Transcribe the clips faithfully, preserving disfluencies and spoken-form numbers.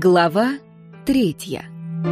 Глава третья.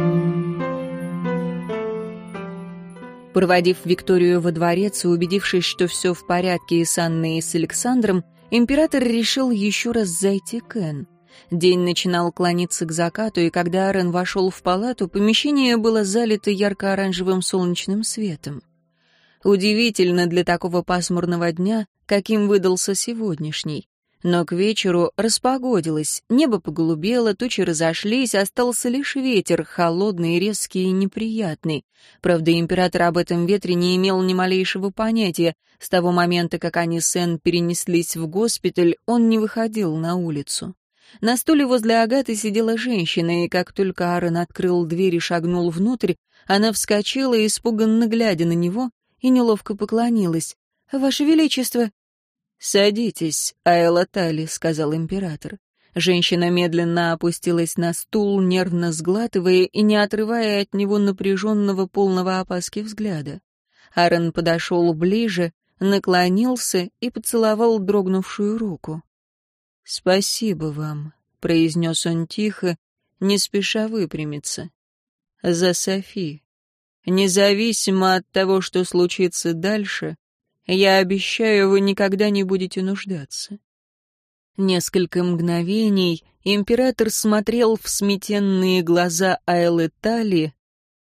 Проводив Викторию во дворец и убедившись, что все в порядке и с Анной, и с Александром, император решил еще раз зайти к Энн. День начинал клониться к закату, и когда Арен вошел в палату, помещение было залито ярко-оранжевым солнечным светом. Удивительно для такого пасмурного дня, каким выдался сегодняшний. Но к вечеру распогодилось, небо поголубело, тучи разошлись, остался лишь ветер, холодный, резкий и неприятный. Правда, император об этом ветре не имел ни малейшего понятия. С того момента, как они с Энн перенеслись в госпиталь, он не выходил на улицу. На стуле возле Агаты сидела женщина, и как только Арен открыл дверь и шагнул внутрь, она вскочила, испуганно глядя на него, и неловко поклонилась. «Ваше Величество!» «Садитесь, Аэла Тали», — сказал император. Женщина медленно опустилась на стул, нервно сглатывая и не отрывая от него напряженного, полного опаски взгляда. Арен подошел ближе, наклонился и поцеловал дрогнувшую руку. «Спасибо вам», — произнес он тихо, не спеша выпрямиться. «За Софи. Независимо от того, что случится дальше, я обещаю, вы никогда не будете нуждаться». Несколько мгновений император смотрел в сметенные глаза Аэлы Тали,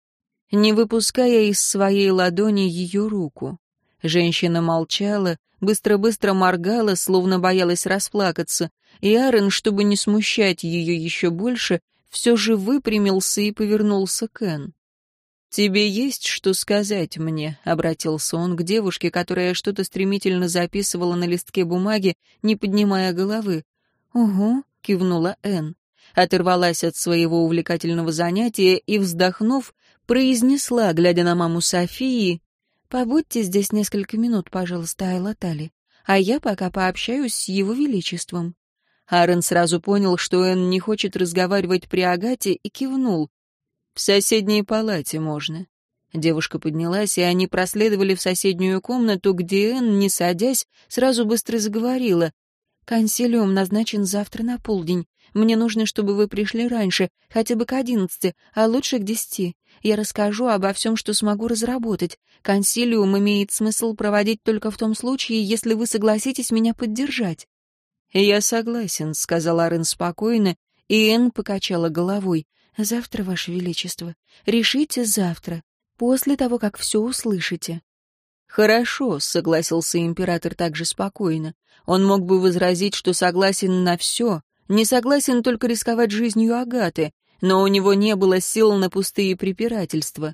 не выпуская из своей ладони ее руку. Женщина молчала, быстро-быстро моргала, словно боялась расплакаться, и Арен, чтобы не смущать ее еще больше, все же выпрямился и повернулся к Энн. «Тебе есть что сказать мне?» — обратился он к девушке, которая что-то стремительно записывала на листке бумаги, не поднимая головы. «Угу», — кивнула Энн. Оторвалась от своего увлекательного занятия и, вздохнув, произнесла, глядя на маму Софии: «Побудьте здесь несколько минут, пожалуйста, Аэла Тали, а я пока пообщаюсь с его величеством». Арен сразу понял, что Энн не хочет разговаривать при Агате, и кивнул. «В соседней палате можно». Девушка поднялась, и они проследовали в соседнюю комнату, где Энн, не садясь, сразу быстро заговорила. «Консилиум назначен завтра на полдень. Мне нужно, чтобы вы пришли раньше, хотя бы к одиннадцати, а лучше к десяти. Я расскажу обо всем, что смогу разработать. Консилиум имеет смысл проводить только в том случае, если вы согласитесь меня поддержать». «Я согласен», — сказал Арен спокойно, и Энн покачала головой. «Завтра, Ваше Величество. Решите завтра, после того, как все услышите». «Хорошо», — согласился император также спокойно. Он мог бы возразить, что согласен на все, не согласен только рисковать жизнью Агаты, но у него не было сил на пустые препирательства.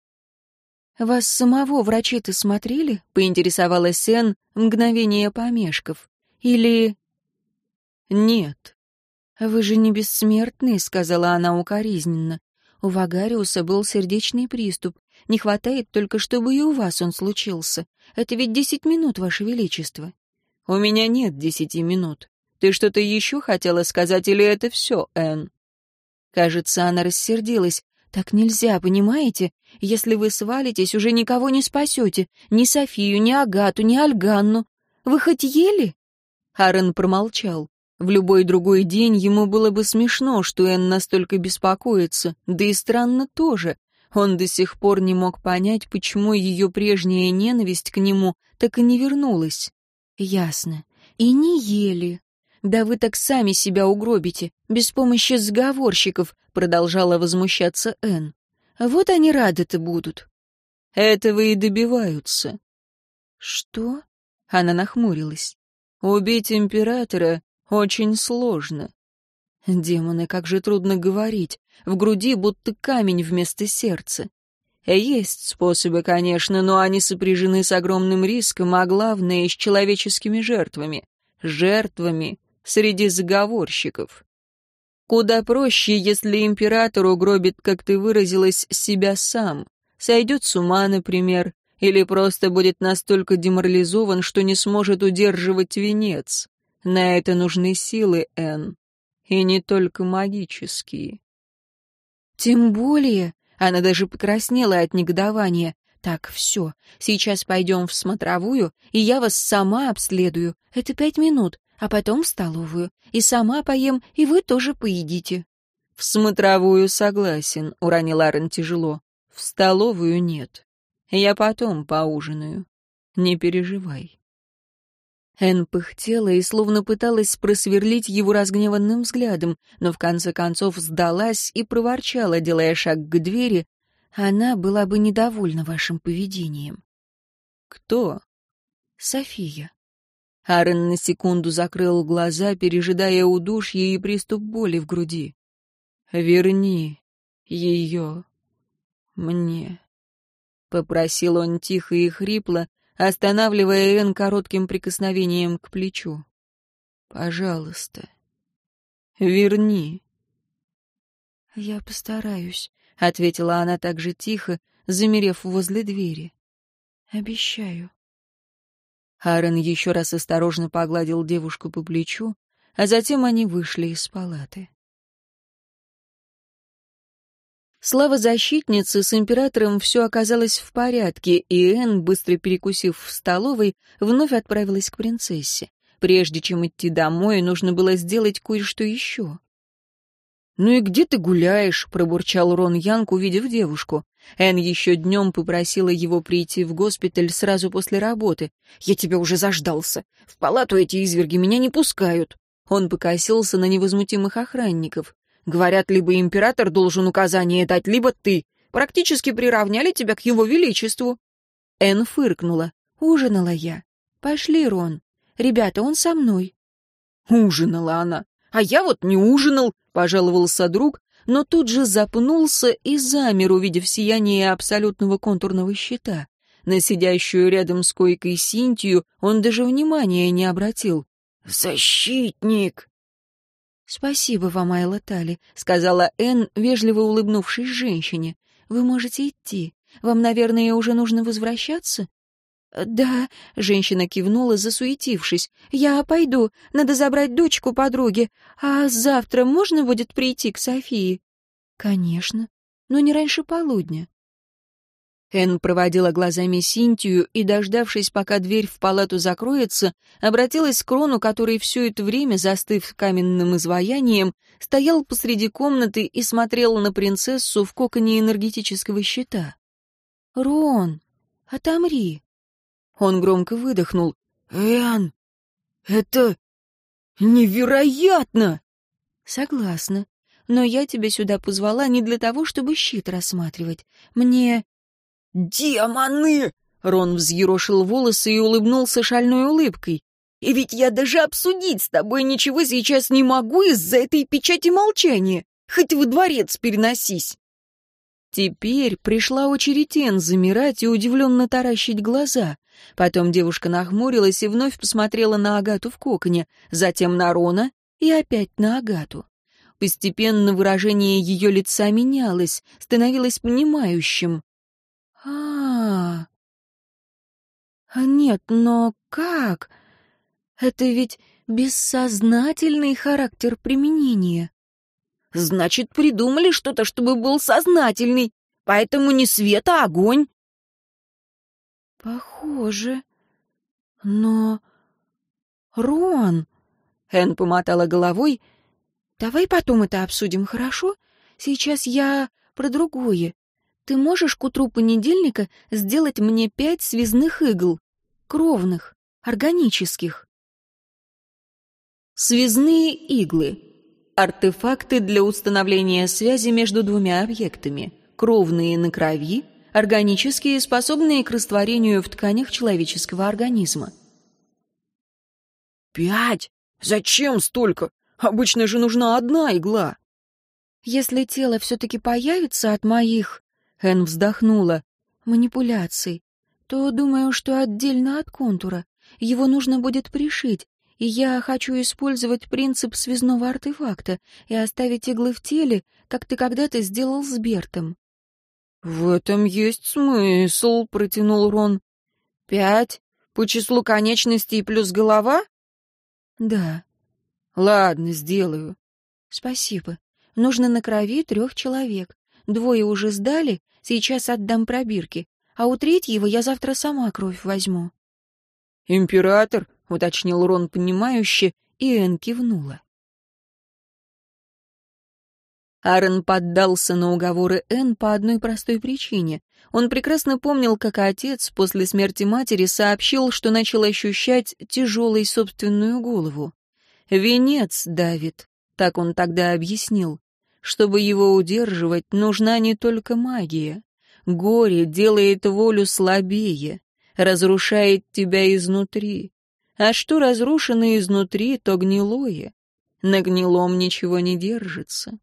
«Вас самого врачи-то смотрели?» — поинтересовалась Энн, мгновение помешков. «Или...» «Нет». «Вы же не бессмертный», — сказала она укоризненно. «У Вагариуса был сердечный приступ. Не хватает только, чтобы и у вас он случился. Это ведь десять минут, Ваше Величество». «У меня нет десяти минут. Ты что-то еще хотела сказать, или это все, Энн?» Кажется, она рассердилась. «Так нельзя, понимаете? Если вы свалитесь, уже никого не спасете. Ни Софию, ни Агату, ни Альганну. Вы хоть ели?» Арен промолчал. В любой другой день ему было бы смешно, что Энн настолько беспокоится, да и странно тоже. Он до сих пор не мог понять, почему ее прежняя ненависть к нему так и не вернулась. «Ясно. И не ели. Да вы так сами себя угробите, без помощи заговорщиков», — продолжала возмущаться Энн. «Вот они рады-то будут». «Этого и добиваются». «Что?» — она нахмурилась. «Убить императора очень сложно». Демоны, как же трудно говорить. В груди будто камень вместо сердца. Есть способы, конечно, но они сопряжены с огромным риском, а главное — с человеческими жертвами. Жертвами среди заговорщиков. Куда проще, если император угробит, как ты выразилась, себя сам. Сойдет с ума, например, или просто будет настолько деморализован, что не сможет удерживать венец. На это нужны силы, Энн. И не только магические. Тем более, она даже покраснела от негодования. «Так, все, сейчас пойдем в смотровую, и я вас сама обследую. Это пять минут, а потом в столовую. И сама поем, и вы тоже поедите». «В смотровую согласен», — уронил Арен тяжело. «В столовую нет. Я потом поужинаю. Не переживай». Энн пыхтела и словно пыталась просверлить его разгневанным взглядом, но в конце концов сдалась и проворчала, делая шаг к двери. «Она была бы недовольна вашим поведением». «Кто?» «София». Арен на секунду закрыл глаза, пережидая удушье и приступ боли в груди. «Верни ее мне», — попросил он тихо и хрипло, останавливая Энн коротким прикосновением к плечу. «Пожалуйста, верни». «Я постараюсь», — ответила она так же тихо, замерев возле двери. «Обещаю». Арен еще раз осторожно погладил девушку по плечу, а затем они вышли из палаты. Слава защитницы, с императором все оказалось в порядке, и Энн, быстро перекусив в столовой, вновь отправилась к принцессе. Прежде чем идти домой, нужно было сделать кое-что еще. «Ну и где ты гуляешь?» — пробурчал Рон Янг, увидев девушку. Энн еще днем попросила его прийти в госпиталь сразу после работы. «Я тебя уже заждался. В палату эти изверги меня не пускают». Он покосился на невозмутимых охранников. «Говорят, либо император должен указание дать, либо ты. Практически приравняли тебя к его величеству». Энн фыркнула. «Ужинала я. Пошли, Рон. Ребята, он со мной». «Ужинала она. А я вот не ужинал», — пожаловался друг, но тут же запнулся и замер, увидев сияние абсолютного контурного щита. На сидящую рядом с койкой Синтию он даже внимания не обратил. «Защитник!» «Спасибо вам, Айла Тали», — сказала Энн, вежливо улыбнувшись женщине. «Вы можете идти. Вам, наверное, уже нужно возвращаться?» «Да», — женщина кивнула, засуетившись. «Я пойду. Надо забрать дочку подруги. А завтра можно будет прийти к Софии?» «Конечно. Но не раньше полудня». Энн проводила глазами Синтию и, дождавшись, пока дверь в палату закроется, обратилась к Рону, который все это время, застыв каменным изваянием, стоял посреди комнаты и смотрел на принцессу в коконе энергетического щита. «Рон, отомри!» Он громко выдохнул. «Энн, это невероятно!» «Согласна. Но я тебя сюда позвала не для того, чтобы щит рассматривать. Мне...» «Демоны!» — Рон взъерошил волосы и улыбнулся шальной улыбкой. «И ведь я даже обсудить с тобой ничего сейчас не могу из-за этой печати молчания. Хоть во дворец переносись». Теперь пришла очередь Энн замирать и удивленно таращить глаза. Потом девушка нахмурилась и вновь посмотрела на Агату в коконе, затем на Рона и опять на Агату. Постепенно выражение ее лица менялось, становилось понимающим. А, а нет, но как? Это ведь бессознательный характер применения. Значит, придумали что-то, чтобы был сознательный, поэтому не свет, а огонь. Похоже. Но... Рон... Энн помотала головой. Давай потом это обсудим, хорошо? Сейчас я про другое. Ты можешь к утру понедельника сделать мне пять связных игл? Кровных, органических. Связные иглы. Артефакты для установления связи между двумя объектами. Кровные на крови, органические, способные к растворению в тканях человеческого организма. «Пять? Зачем столько? Обычно же нужна одна игла». «Если тело все-таки появится от моих...» Энн вздохнула. «Манипуляций. То думаю, что отдельно от контура. Его нужно будет пришить, и я хочу использовать принцип связного артефакта и оставить иглы в теле, как ты когда-то сделал с Бертом». «В этом есть смысл», — протянул Рон. «Пять? По числу конечностей плюс голова?» «Да». «Ладно, сделаю». «Спасибо. Нужно на крови трех человек. Двое уже сдали, сейчас отдам пробирки, а у третьего я завтра сама кровь возьму». «Император?» — уточнил Рон понимающе, и Энн кивнула. Аарон поддался на уговоры Энн по одной простой причине. Он прекрасно помнил, как отец после смерти матери сообщил, что начал ощущать тяжелой собственную голову. «Венец давит», — так он тогда объяснил. «Чтобы его удерживать, нужна не только магия. Горе делает волю слабее, разрушает тебя изнутри. А что разрушено изнутри, то гнилое. На гнилом ничего не держится».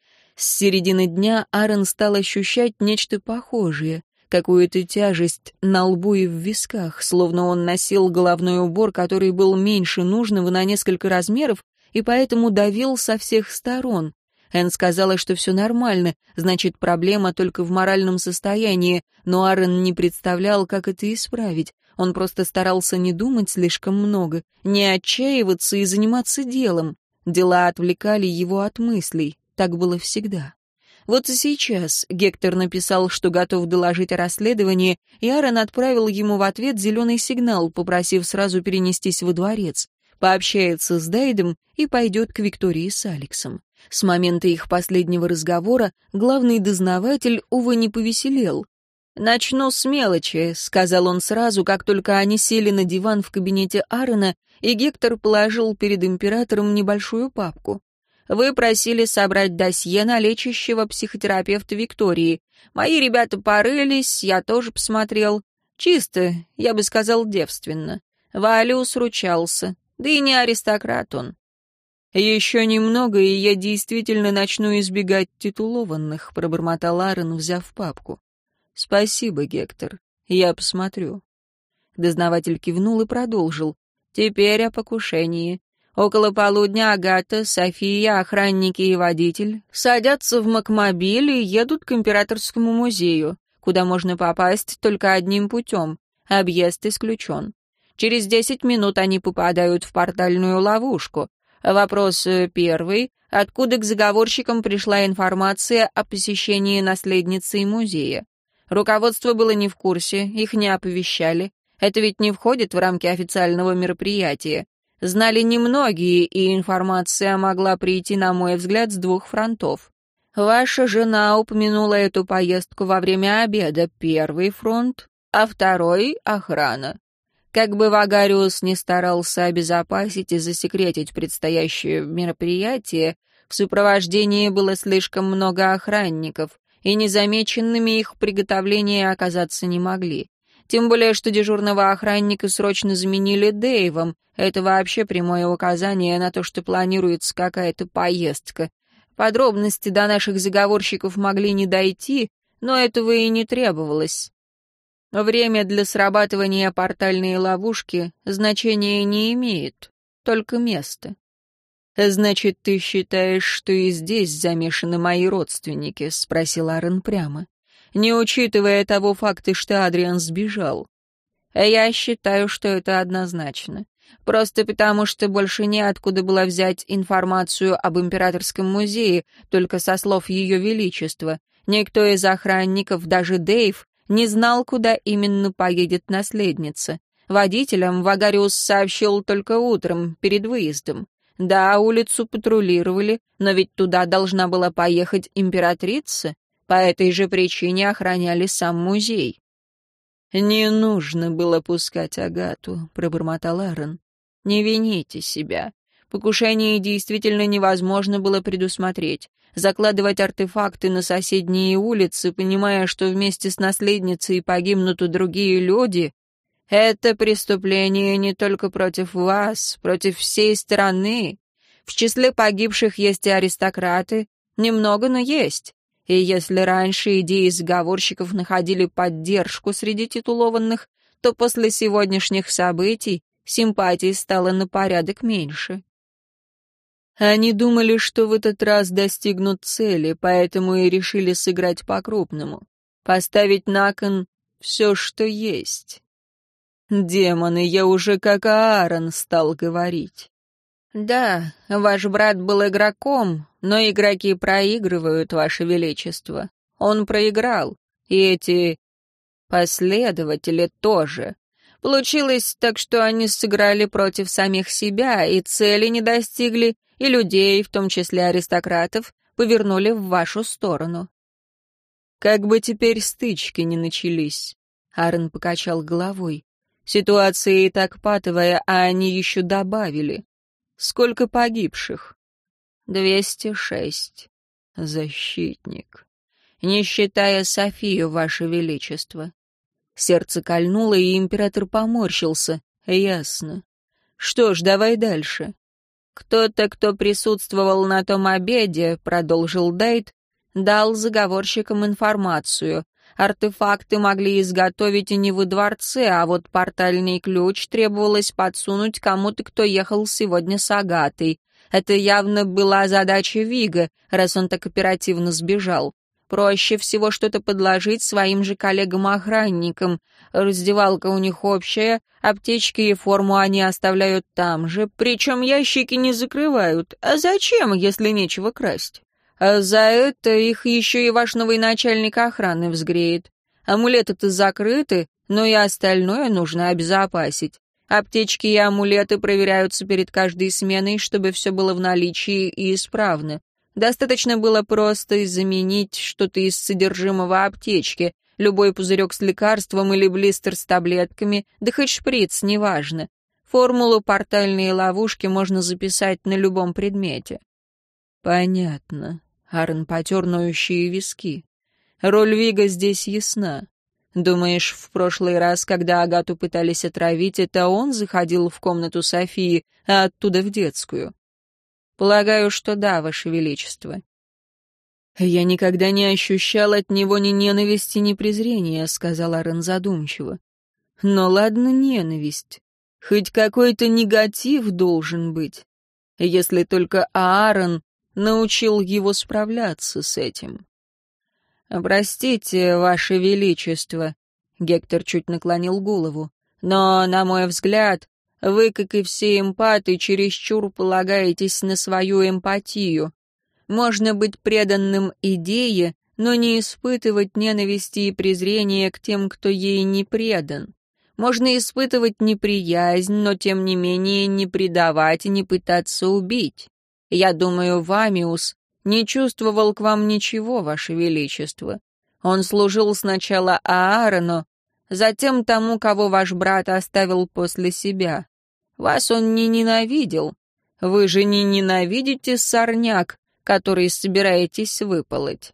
С середины дня Аарон стал ощущать нечто похожее, какую-то тяжесть на лбу и в висках, словно он носил головной убор, который был меньше нужного на несколько размеров и поэтому давил со всех сторон. Энн сказала, что все нормально, значит, проблема только в моральном состоянии, но Аарон не представлял, как это исправить. Он просто старался не думать слишком много, не отчаиваться и заниматься делом. Дела отвлекали его от мыслей. Так было всегда. Вот и сейчас Гектор написал, что готов доложить о расследовании, и Аарон отправил ему в ответ зеленый сигнал, попросив сразу перенестись во дворец. Пообщается с Дайдом и пойдет к Виктории с Алексом. С момента их последнего разговора главный дознаватель, увы, не повеселел. «Начну с мелочи», — сказал он сразу, как только они сели на диван в кабинете Аарона, и Гектор положил перед императором небольшую папку. «Вы просили собрать досье на лечащего психотерапевта Виктории. Мои ребята порылись, я тоже посмотрел. Чисто, я бы сказал, девственно. Валиус ручался, да и не аристократ он. «Еще немного, и я действительно начну избегать титулованных», — пробормотал Аарон, взяв папку. «Спасибо, Гектор, я посмотрю». Дознаватель кивнул и продолжил. «Теперь о покушении. Около полудня Агата, София, охранники и водитель садятся в макмобиль и едут к Императорскому музею, куда можно попасть только одним путем. Объезд исключен. Через десять минут они попадают в портальную ловушку. Вопрос первый. Откуда к заговорщикам пришла информация о посещении наследницы музея? Руководство было не в курсе, их не оповещали. Это ведь не входит в рамки официального мероприятия. Знали немногие, и информация могла прийти, на мой взгляд, с двух фронтов. Ваша жена упомянула эту поездку во время обеда. Первый фронт, а второй — охрана. Как бы Вагариус не старался обезопасить и засекретить предстоящее мероприятие, в сопровождении было слишком много охранников, и незамеченными их приготовления оказаться не могли. Тем более, что дежурного охранника срочно заменили Дэйвом. Это вообще прямое указание на то, что планируется какая-то поездка. Подробности до наших заговорщиков могли не дойти, но этого и не требовалось. Время для срабатывания портальной ловушки значения не имеет, только место. «Значит, ты считаешь, что и здесь замешаны мои родственники?» — спросил Аарон прямо. «Не учитывая того факта, что Адриан сбежал». «Я считаю, что это однозначно. Просто потому, что больше неоткуда было взять информацию об Императорском музее, только со слов Ее Величества. Никто из охранников, даже Дэйв, не знал, куда именно поедет наследница. Водителям Вагариус сообщил только утром, перед выездом. Да, улицу патрулировали, но ведь туда должна была поехать императрица. По этой же причине охраняли сам музей». «Не нужно было пускать Агату», — пробормотал Аарон. «Не вините себя. Покушение действительно невозможно было предусмотреть. Закладывать артефакты на соседние улицы, понимая, что вместе с наследницей погибнут и другие люди, это преступление не только против вас, против всей страны. В числе погибших есть и аристократы. Немного, но есть. И если раньше идеи заговорщиков находили поддержку среди титулованных, то после сегодняшних событий симпатий стало на порядок меньше. Они думали, что в этот раз достигнут цели, поэтому и решили сыграть по-крупному. Поставить на кон все, что есть. Демоны, я уже как Аарон стал говорить. Да, ваш брат был игроком, но игроки проигрывают, ваше величество. Он проиграл, и эти последователи тоже. Получилось так, что они сыграли против самих себя, и цели не достигли, и людей, в том числе аристократов, повернули в вашу сторону. Как бы теперь стычки не начались. Аарон покачал головой. Ситуация и так патовая, а они еще добавили. Сколько погибших? Двести шесть. Защитник. Не считая Софию, Ваше Величество. Сердце кольнуло, и император поморщился. Ясно. Что ж, давай дальше. Кто-то, кто присутствовал на том обеде, продолжил Дайт, дал заговорщикам информацию. Артефакты могли изготовить и не во дворце, а вот портальный ключ требовалось подсунуть кому-то, кто ехал сегодня с Агатой. Это явно была задача Вига, раз он так оперативно сбежал. Проще всего что-то подложить своим же коллегам-охранникам. Раздевалка у них общая, аптечки и форму они оставляют там же, причем ящики не закрывают. А зачем, если нечего красть? А за это их еще и ваш новый начальник охраны взгреет. Амулеты-то закрыты, но и остальное нужно обезопасить. Аптечки и амулеты проверяются перед каждой сменой, чтобы все было в наличии и исправно. Достаточно было просто заменить что-то из содержимого аптечки, любой пузырек с лекарством или блистер с таблетками, да хоть шприц, неважно. Формулу портальные ловушки можно записать на любом предмете. Понятно. Аарон потер ноющие виски. Роль Вига здесь ясна. Думаешь, в прошлый раз, когда Агату пытались отравить, это он заходил в комнату Софии, а оттуда в детскую? Полагаю, что да, Ваше Величество. Я никогда не ощущал от него ни ненависти, ни презрения, сказал Аарон задумчиво. Но ладно, ненависть. Хоть какой-то негатив должен быть. Если только Аарон научил его справляться с этим. «Простите, Ваше Величество», — Гектор чуть наклонил голову, «но, на мой взгляд, вы, как и все эмпаты, чересчур полагаетесь на свою эмпатию. Можно быть преданным идее, но не испытывать ненависти и презрения к тем, кто ей не предан. Можно испытывать неприязнь, но, тем не менее, не предавать и не пытаться убить. Я думаю, Вамиус не чувствовал к вам ничего, Ваше Величество. Он служил сначала Аарону, затем тому, кого ваш брат оставил после себя. Вас он не ненавидел. Вы же не ненавидите сорняк, который собираетесь выполоть».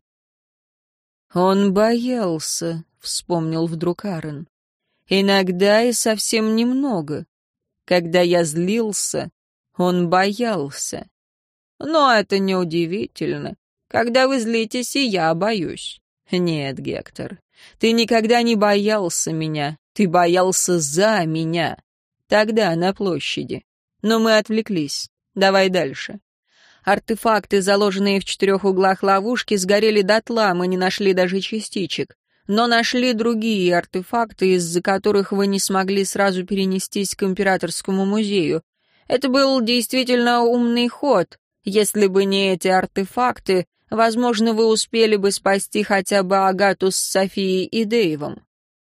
«Он боялся», — вспомнил вдруг Аарон. «Иногда и совсем немного. Когда я злился, он боялся. Но это неудивительно. Когда вы злитесь, и я боюсь. Нет, Гектор, ты никогда не боялся меня. Ты боялся за меня. Тогда, на площади. Но мы отвлеклись. Давай дальше. Артефакты, заложенные в четырех углах ловушки, сгорели дотла, мы не нашли даже частичек. Но нашли другие артефакты, из-за которых вы не смогли сразу перенестись к Императорскому музею. Это был действительно умный ход. Если бы не эти артефакты, возможно, вы успели бы спасти хотя бы Агату с Софией и Дэйвом.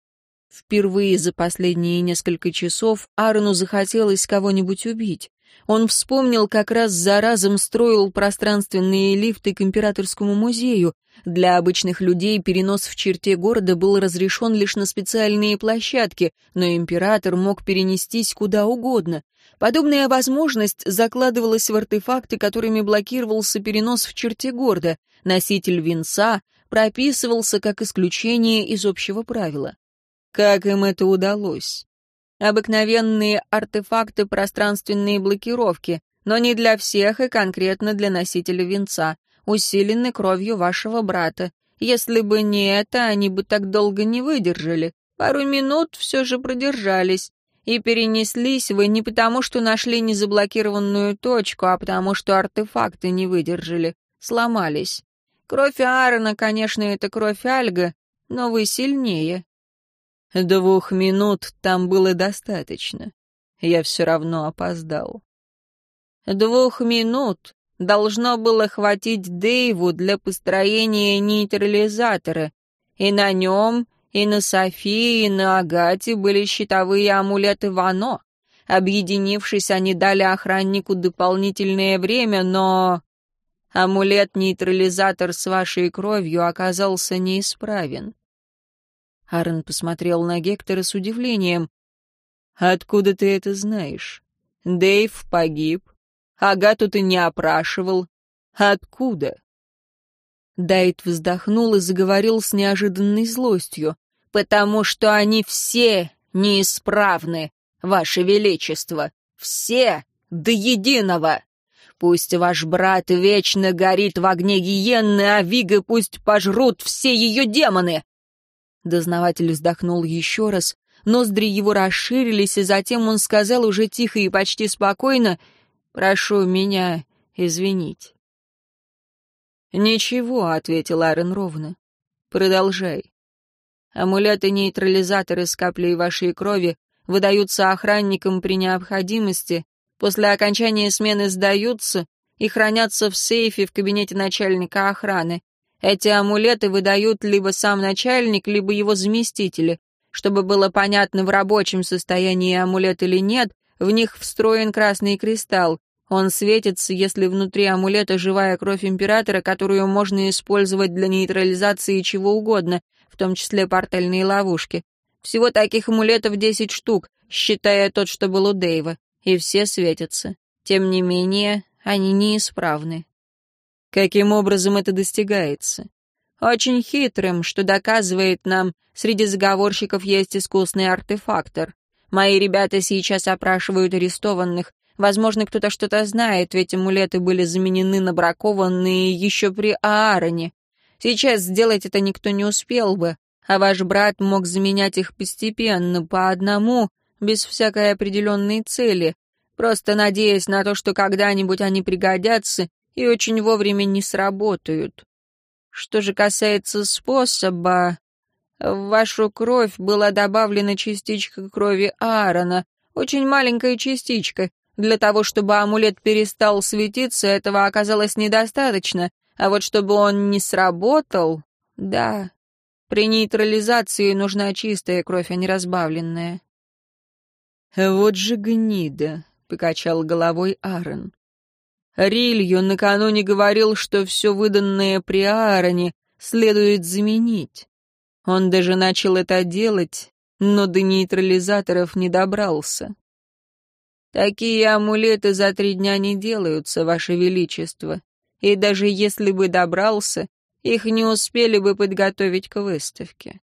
Впервые за последние несколько часов Аарону захотелось кого-нибудь убить. Он вспомнил, как раз за разом строил пространственные лифты к Императорскому музею. Для обычных людей перенос в черте города был разрешен лишь на специальные площадки, но император мог перенестись куда угодно. Подобная возможность закладывалась в артефакты, которыми блокировался перенос в черте города. Носитель венца прописывался как исключение из общего правила. Как им это удалось? Обыкновенные артефакты пространственной блокировки, но не для всех и конкретно для носителя венца, усилены кровью вашего брата. Если бы не это, они бы так долго не выдержали. Пару минут все же продержались. И перенеслись вы не потому, что нашли незаблокированную точку, а потому, что артефакты не выдержали, сломались. Кровь Аарона, конечно, это кровь Альга, но вы сильнее. Двух минут там было достаточно. Я все равно опоздал. Двух минут должно было хватить Дэйву для построения нейтрализатора, и на нем, и на Софии, и на Агате были щитовые амулеты Вано. Объединившись, они дали охраннику дополнительное время, но... Амулет-нейтрализатор с вашей кровью оказался неисправен». Аарон посмотрел на Гектора с удивлением. «Откуда ты это знаешь? Дэйв погиб. Агату ты не опрашивал. Откуда?» Дайт вздохнул и заговорил с неожиданной злостью. «Потому что они все неисправны, Ваше Величество. Все до единого. Пусть ваш брат вечно горит в огне гиенны, а Вига пусть пожрут все ее демоны!» Дознаватель вздохнул еще раз, ноздри его расширились, и затем он сказал уже тихо и почти спокойно: «Прошу меня извинить». «Ничего», — ответил Аарон ровно. «Продолжай. Амулеты-нейтрализаторы с каплей вашей крови выдаются охранникам при необходимости, после окончания смены сдаются и хранятся в сейфе в кабинете начальника охраны. Эти амулеты выдают либо сам начальник, либо его заместители. Чтобы было понятно, в рабочем состоянии амулет или нет, в них встроен красный кристалл. Он светится, если внутри амулета живая кровь императора, которую можно использовать для нейтрализации чего угодно, в том числе портальные ловушки. Всего таких амулетов десять штук, считая тот, что был у Дэйва, и все светятся. Тем не менее, они неисправны. Каким образом это достигается? Очень хитрым, что доказывает нам, среди заговорщиков есть искусный артефактор. Мои ребята сейчас опрашивают арестованных. Возможно, кто-то что-то знает, ведь амулеты были заменены на бракованные еще при Аароне. Сейчас сделать это никто не успел бы, а ваш брат мог заменять их постепенно, по одному, без всякой определенной цели, просто надеясь на то, что когда-нибудь они пригодятся и очень вовремя не сработают. Что же касается способа, в вашу кровь была добавлена частичка крови Аарона, очень маленькая частичка. Для того, чтобы амулет перестал светиться, этого оказалось недостаточно, а вот чтобы он не сработал, да, при нейтрализации нужна чистая кровь, а не разбавленная. «Вот же гнида», — покачал головой Аарон. «Рилью накануне говорил, что все выданное при Аароне следует заменить. Он даже начал это делать, но до нейтрализаторов не добрался. Такие амулеты за три дня не делаются, Ваше Величество, и даже если бы добрался, их не успели бы подготовить к выставке».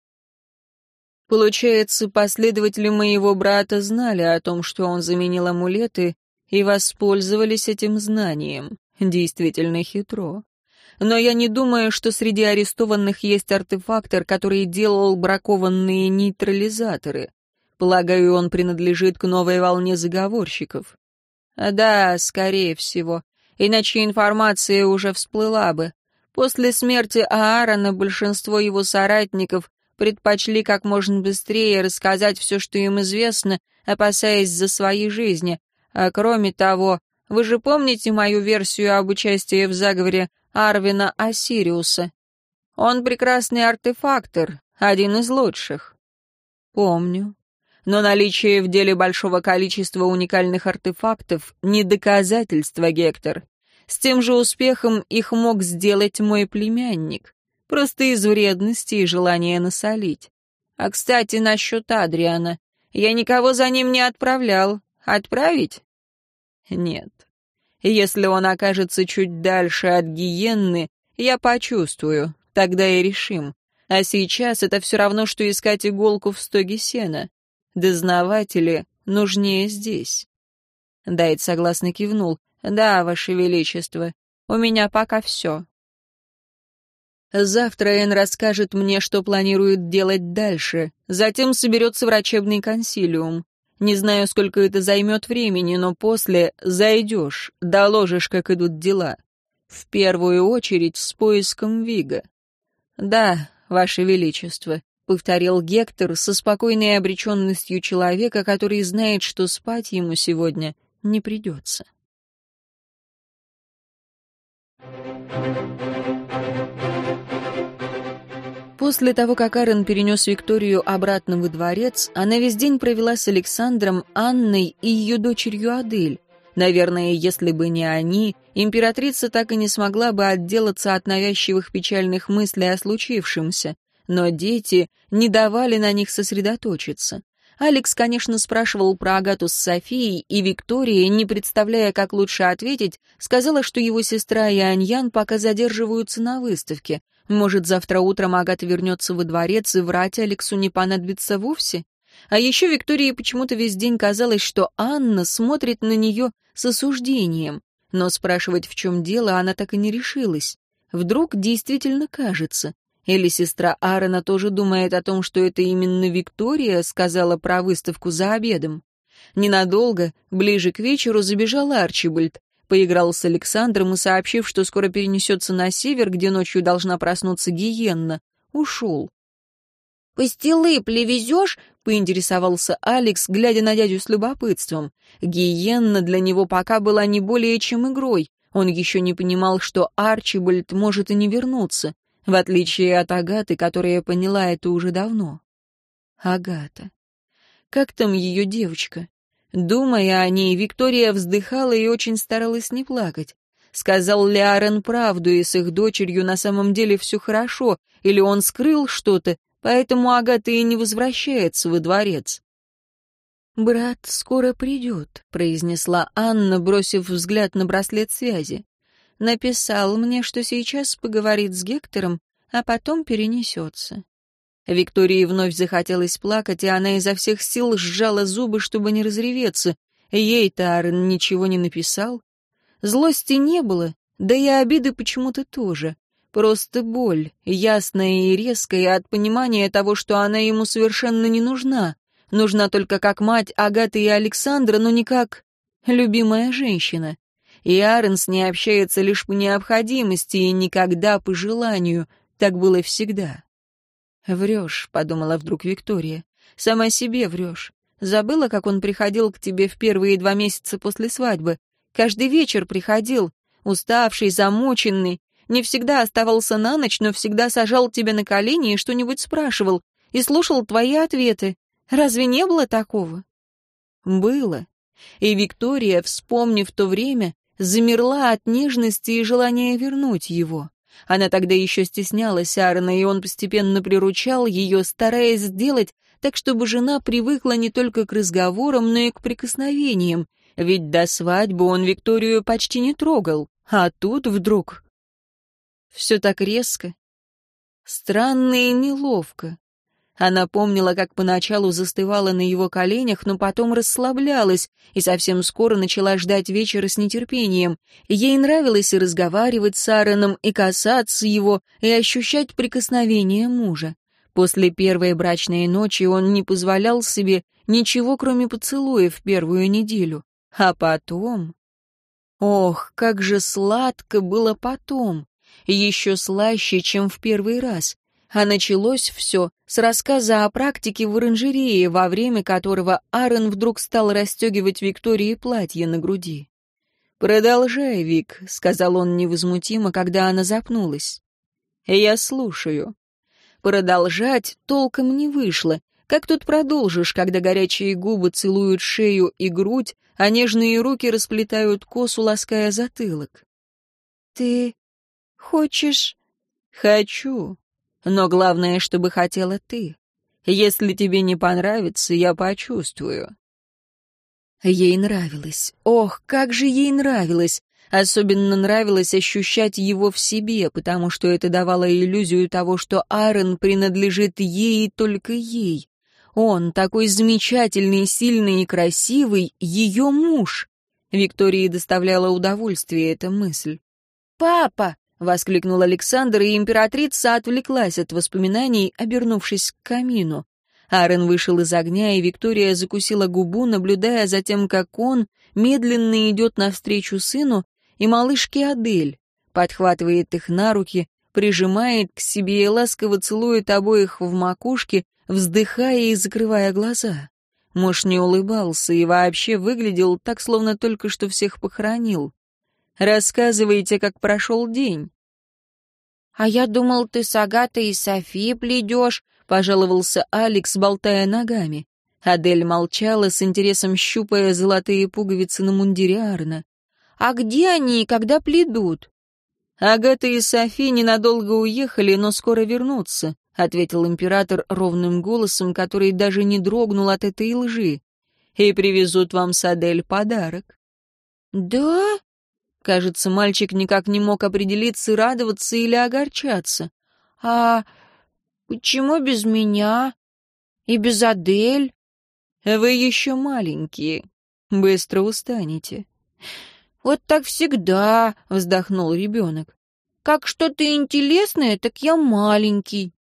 Получается, последователи моего брата знали о том, что он заменил амулеты, и воспользовались этим знанием. Действительно хитро. Но я не думаю, что среди арестованных есть артефактор, который делал бракованные нейтрализаторы. Полагаю, он принадлежит к новой волне заговорщиков. Да, скорее всего. Иначе информация уже всплыла бы. После смерти Аарона большинство его соратников предпочли как можно быстрее рассказать все, что им известно, опасаясь за свои жизни. А кроме того, вы же помните мою версию об участии в заговоре Арвина Осириуса? Он прекрасный артефактор, один из лучших. Помню. Но наличие в деле большого количества уникальных артефактов — не доказательство, Гектор. С тем же успехом их мог сделать мой племянник. Просто из вредности и желания насолить. А, кстати, насчет Адриана. Я никого за ним не отправлял. Отправить? Нет. Если он окажется чуть дальше от гиенны, я почувствую, тогда и решим. А сейчас это все равно, что искать иголку в стоге сена. Дознаватели нужнее здесь. Дайт согласно кивнул. Да, Ваше Величество, у меня пока все. Завтра Энн расскажет мне, что планирует делать дальше. Затем соберется врачебный консилиум. Не знаю, сколько это займет времени, но после зайдешь, доложишь, как идут дела. В первую очередь с поиском Вига. Да, Ваше Величество, — повторил Гектор со спокойной обреченностью человека, который знает, что спать ему сегодня не придется. После того, как Аарон перенес Викторию обратно во дворец, она весь день провела с Александром, Анной и ее дочерью Адель. Наверное, если бы не они, императрица так и не смогла бы отделаться от навязчивых печальных мыслей о случившемся. Но дети не давали на них сосредоточиться. Алекс, конечно, спрашивал про Агату с Софией, и Виктория, не представляя, как лучше ответить, сказала, что его сестра и Аньян пока задерживаются на выставке. Может, завтра утром Агата вернется во дворец, и врать Алексу не понадобится вовсе? А еще Виктории почему-то весь день казалось, что Анна смотрит на нее с осуждением, но спрашивать, в чем дело, она так и не решилась. Вдруг действительно кажется. Или сестра Аарона тоже думает о том, что это именно Виктория сказала про выставку за обедом. Ненадолго, ближе к вечеру, забежал Арчибальд, поиграл с Александром и, сообщив, что скоро перенесется на север, где ночью должна проснуться гиенна, ушел. «Пастилы привезешь?» — поинтересовался Алекс, глядя на дядю с любопытством. Гиенна для него пока была не более чем игрой. Он еще не понимал, что Арчибальд может и не вернуться, в отличие от Агаты, которая поняла это уже давно. Агата. Как там ее девочка? Думая о ней, Виктория вздыхала и очень старалась не плакать. Сказал ли Аарон правду, и с их дочерью на самом деле все хорошо, или он скрыл что-то, поэтому Агата и не возвращается во дворец. «Брат скоро придет», — произнесла Анна, бросив взгляд на браслет связи. «Написал мне, что сейчас поговорит с Гектором, а потом перенесется». Виктории вновь захотелось плакать, и она изо всех сил сжала зубы, чтобы не разреветься. Ей-то Аарон ничего не написал. Злости не было, да и обиды почему-то тоже. Просто боль, ясная и резкая от понимания того, что она ему совершенно не нужна. Нужна только как мать Агаты и Александра, но не как любимая женщина. И Аарон с ней общается лишь по необходимости и никогда по желанию. Так было всегда. «Врешь», — подумала вдруг Виктория. «Сама себе врешь. Забыла, как он приходил к тебе в первые два месяца после свадьбы? Каждый вечер приходил, уставший, замученный. Не всегда оставался на ночь, но всегда сажал тебя на колени и что-нибудь спрашивал, и слушал твои ответы. Разве не было такого?» Было. И Виктория, вспомнив то время, замерла от нежности и желания вернуть его. Она тогда еще стеснялась Аарона, и он постепенно приручал ее, стараясь сделать так, чтобы жена привыкла не только к разговорам, но и к прикосновениям. Ведь до свадьбы он Викторию почти не трогал, а тут вдруг... Все так резко, странно и неловко. Она помнила, как поначалу застывала на его коленях, но потом расслаблялась и совсем скоро начала ждать вечера с нетерпением. Ей нравилось и разговаривать с Аароном, и касаться его, и ощущать прикосновение мужа. После первой брачной ночи он не позволял себе ничего, кроме поцелуев, первую неделю. А потом... Ох, как же сладко было потом! Еще слаще, чем в первый раз. А началось все с рассказа о практике в оранжерее, во время которого Аарон вдруг стал расстегивать Виктории платье на груди. «Продолжай, Вик», — сказал он невозмутимо, когда она запнулась. «Я слушаю». Продолжать толком не вышло. Как тут продолжишь, когда горячие губы целуют шею и грудь, а нежные руки расплетают косу, лаская затылок? «Ты хочешь...» «Хочу. Но главное, чтобы хотела ты. Если тебе не понравится, я почувствую». Ей нравилось. Ох, как же ей нравилось. Особенно нравилось ощущать его в себе, потому что это давало иллюзию того, что Аарон принадлежит ей и только ей. Он, такой замечательный, сильный и красивый, ее муж. Виктории доставляла удовольствие эта мысль. «Папа!» — воскликнул Александр, и императрица отвлеклась от воспоминаний, обернувшись к камину. Аарон вышел из огня, и Виктория закусила губу, наблюдая за тем, как он медленно идет навстречу сыну и малышке Адель, подхватывает их на руки, прижимает к себе и ласково целует обоих в макушке, вздыхая и закрывая глаза. Муж не улыбался и вообще выглядел так, словно только что всех похоронил. «Рассказывайте, как прошел день». «А я думал, ты с Агатой и Софи пледешь», — пожаловался Алекс, болтая ногами. Адель молчала, с интересом щупая золотые пуговицы на мундире Арна. «А где они, когда пледут?» «Агата и Софи ненадолго уехали, но скоро вернутся», — ответил император ровным голосом, который даже не дрогнул от этой лжи. «И привезут вам с Адель подарок». «Да?» Кажется, мальчик никак не мог определиться, радоваться или огорчаться. «А почему без меня? И без Адель?» «Вы еще маленькие. Быстро устанете». «Вот так всегда», — вздохнул ребенок. «Как что-то интересное, так я маленький».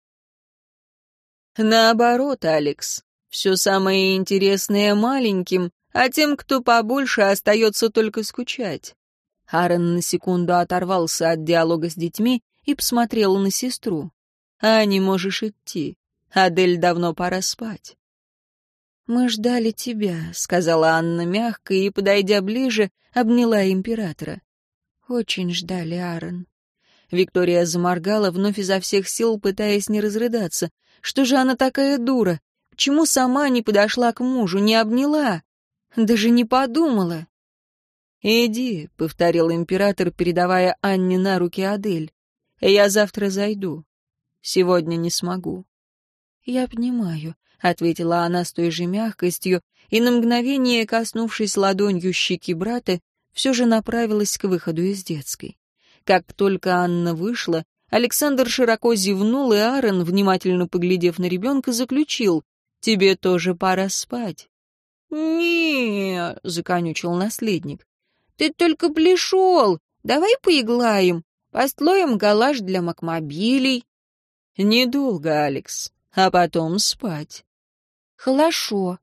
«Наоборот, Алекс. Все самое интересное маленьким, а тем, кто побольше, остается только скучать». Аарон на секунду оторвался от диалога с детьми и посмотрел на сестру. «А не можешь идти. Адель, давно пора спать». «Мы ждали тебя», — сказала Анна мягко и, подойдя ближе, обняла императора. «Очень ждали, Аарон». Виктория заморгала, вновь изо всех сил пытаясь не разрыдаться. Что же она такая дура? Почему сама не подошла к мужу, не обняла? Даже не подумала. «Иди», — повторил император, передавая Анне на руки Адель. «Я завтра зайду. Сегодня не смогу». «Я понимаю», — ответила она с той же мягкостью, и на мгновение, коснувшись ладонью щеки брата, все же направилась к выходу из детской. Как только Анна вышла, Александр широко зевнул, и Аарон, внимательно поглядев на ребенка, заключил: «Тебе тоже пора спать». «Не-е-е», законючил наследник. «Ты только пришел. Давай поиглаем. Постлоим галаш для макмобилей». «Недолго, Алекс, а потом спать». «Хорошо».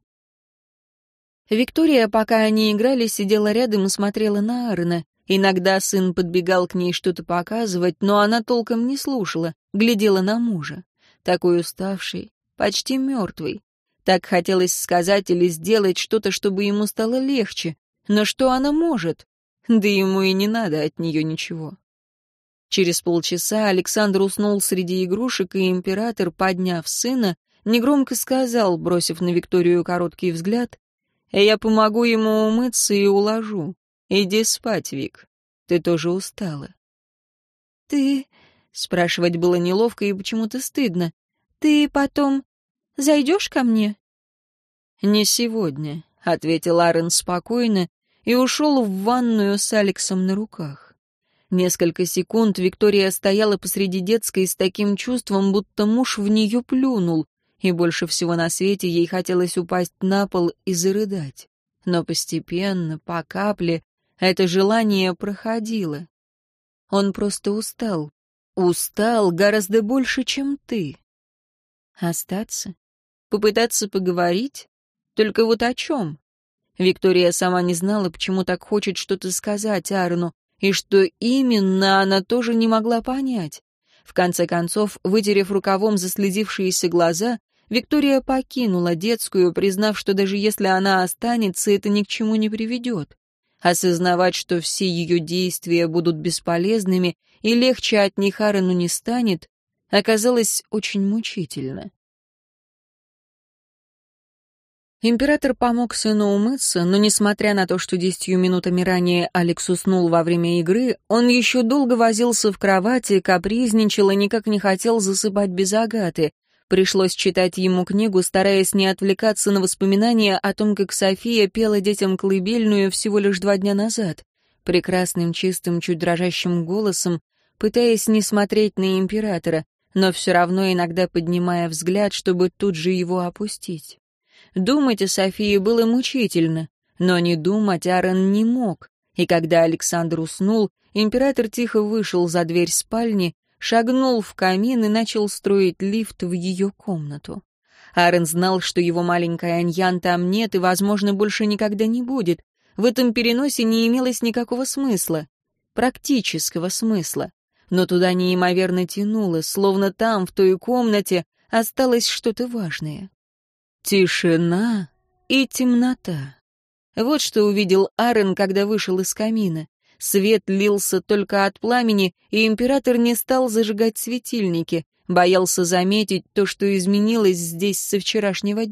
Виктория, пока они играли, сидела рядом и смотрела на Аарона. Иногда сын подбегал к ней что-то показывать, но она толком не слушала, глядела на мужа. Такой уставший, почти мертвый. Так хотелось сказать или сделать что-то, чтобы ему стало легче. Но что она может? Да ему и не надо от нее ничего. Через полчаса Александр уснул среди игрушек, и император, подняв сына, негромко сказал, бросив на Викторию короткий взгляд: «Я помогу ему умыться и уложу. Иди спать, Вик. Ты тоже устала». «Ты...» — спрашивать было неловко и почему-то стыдно. «Ты потом зайдешь ко мне?» «Не сегодня», — ответил Аарон спокойно и ушел в ванную с Алексом на руках. Несколько секунд Виктория стояла посреди детской с таким чувством, будто муж в нее плюнул, и больше всего на свете ей хотелось упасть на пол и зарыдать. Но постепенно, по капле, это желание проходило. Он просто устал. Устал гораздо больше, чем ты. Остаться? Попытаться поговорить? Только вот о чем? Виктория сама не знала, почему так хочет что-то сказать Аарону, и что именно она тоже не могла понять. В конце концов, вытерев рукавом заслезившиеся глаза, Виктория покинула детскую, признав, что даже если она останется, это ни к чему не приведет. Осознавать, что все ее действия будут бесполезными и легче от них Аарону не станет, оказалось очень мучительно. Император помог сыну умыться, но, несмотря на то, что десятью минутами ранее Алекс уснул во время игры, он еще долго возился в кровати, капризничал и никак не хотел засыпать без Агаты. Пришлось читать ему книгу, стараясь не отвлекаться на воспоминания о том, как София пела детям колыбельную всего лишь два дня назад, прекрасным, чистым, чуть дрожащим голосом, пытаясь не смотреть на императора, но все равно иногда поднимая взгляд, чтобы тут же его опустить. Думать о Софии было мучительно, но не думать Аарон не мог, и когда Александр уснул, император тихо вышел за дверь спальни, шагнул в камин и начал строить лифт в ее комнату. Аарон знал, что его маленькая Аньян там нет и, возможно, больше никогда не будет. В этом переносе не имелось никакого смысла, практического смысла, но туда неимоверно тянуло, словно там, в той комнате, осталось что-то важное. Тишина и темнота. Вот что увидел Аарон, когда вышел из камина. Свет лился только от пламени, и император не стал зажигать светильники, боялся заметить то, что изменилось здесь со вчерашнего дня.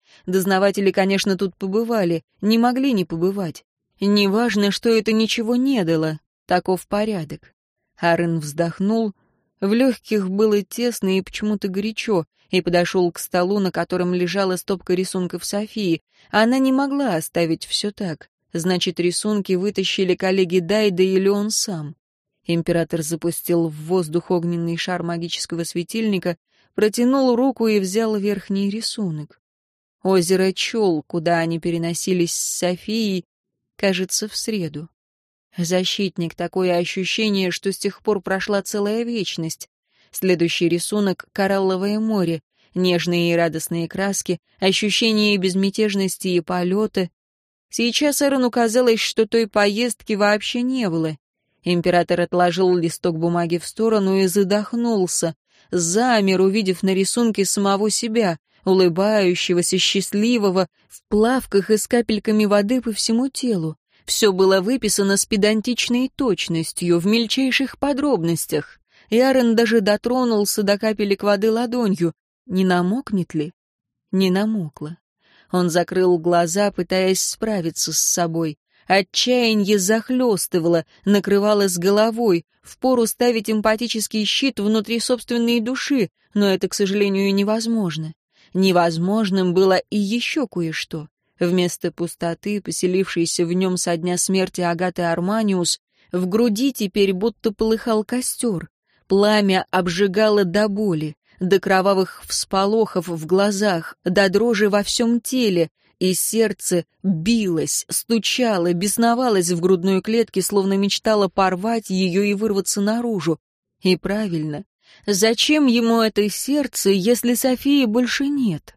Дознаватели, конечно, тут побывали, не могли не побывать. Неважно, что это ничего не дало. Таков порядок. Аарон вздохнул. В легких было тесно и почему-то горячо, и подошел к столу, на котором лежала стопка рисунков Софии. Она не могла оставить все так. Значит, рисунки вытащили коллеги Дайда или он сам. Император запустил в воздух огненный шар магического светильника, протянул руку и взял верхний рисунок. Озеро Чол, куда они переносились с Софией, кажется, в среду. Защитник, такое ощущение, что с тех пор прошла целая вечность. Следующий рисунок — коралловое море, нежные и радостные краски, ощущение безмятежности и полета. Сейчас Эрону казалось, что той поездки вообще не было. Император отложил листок бумаги в сторону и задохнулся, замер, увидев на рисунке самого себя, улыбающегося, счастливого, в плавках и с капельками воды по всему телу. Все было выписано с педантичной точностью, в мельчайших подробностях. И Аарон даже дотронулся до капелек воды ладонью. Не намокнет ли? Не намокло. Он закрыл глаза, пытаясь справиться с собой. Отчаяние захлестывало, накрывало с головой, впору ставить эмпатический щит внутри собственной души, но это, к сожалению, невозможно. Невозможным было и еще кое-что. Вместо пустоты, поселившейся в нем со дня смерти Агаты Арманиус, в груди теперь будто полыхал костер. Пламя обжигало до боли, до кровавых всполохов в глазах, до дрожи во всем теле, и сердце билось, стучало, бесновалось в грудной клетке, словно мечтало порвать ее и вырваться наружу. И правильно. Зачем ему это сердце, если Софии больше нет?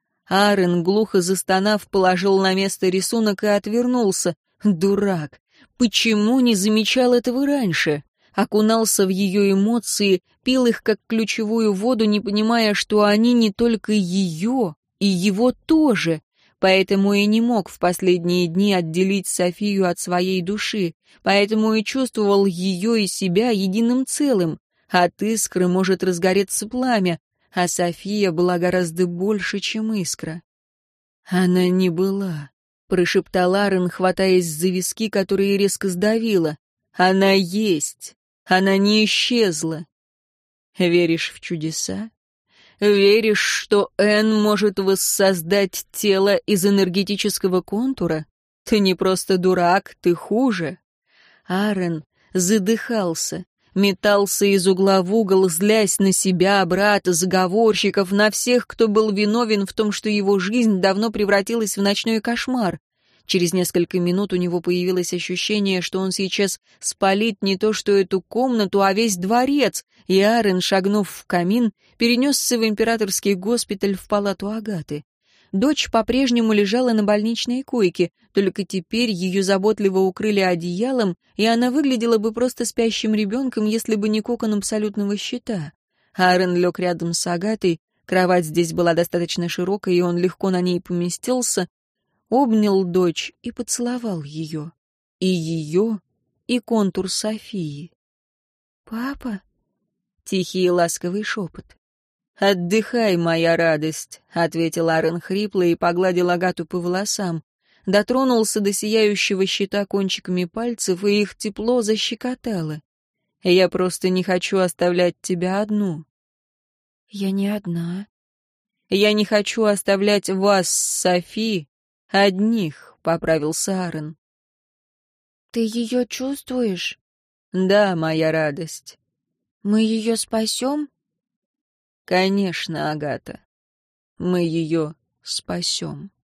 Аарон, глухо застонав, положил на место рисунок и отвернулся. Дурак! Почему не замечал этого раньше? Окунался в ее эмоции, пил их как ключевую воду, не понимая, что они не только ее, и его тоже. Поэтому и не мог в последние дни отделить Софию от своей души, поэтому и чувствовал ее и себя единым целым. От искры может разгореться пламя, а София была гораздо больше, чем искра. «Она не была», — прошептал Аарон, хватаясь за виски, которые резко сдавило. «Она есть. Она не исчезла. Веришь в чудеса? Веришь, что Энн может воссоздать тело из энергетического контура? Ты не просто дурак, ты хуже». Аарон задыхался, метался из угла в угол, злясь на себя, брата, заговорщиков, на всех, кто был виновен в том, что его жизнь давно превратилась в ночной кошмар. Через несколько минут у него появилось ощущение, что он сейчас спалит не то что эту комнату, а весь дворец, и Аарон, шагнув в камин, перенесся в императорский госпиталь в палату Агаты. Дочь по-прежнему лежала на больничной койке, только теперь ее заботливо укрыли одеялом, и она выглядела бы просто спящим ребенком, если бы не кокон абсолютного щита. Аарон лег рядом с Агатой, кровать здесь была достаточно широкой, и он легко на ней поместился, обнял дочь и поцеловал ее. И ее, и контур Софии. «Папа?» — тихий и ласковый шепот. «Отдыхай, моя радость», — ответил Аарон хрипло и погладил Агату по волосам. Дотронулся до сияющего щита кончиками пальцев, и их тепло защекотало. «Я просто не хочу оставлять тебя одну». «Я не одна». «Я не хочу оставлять вас с Софи одних», — поправился Аарон. «Ты ее чувствуешь?» «Да, моя радость». «Мы ее спасем?» «Конечно, Агата, мы ее спасем».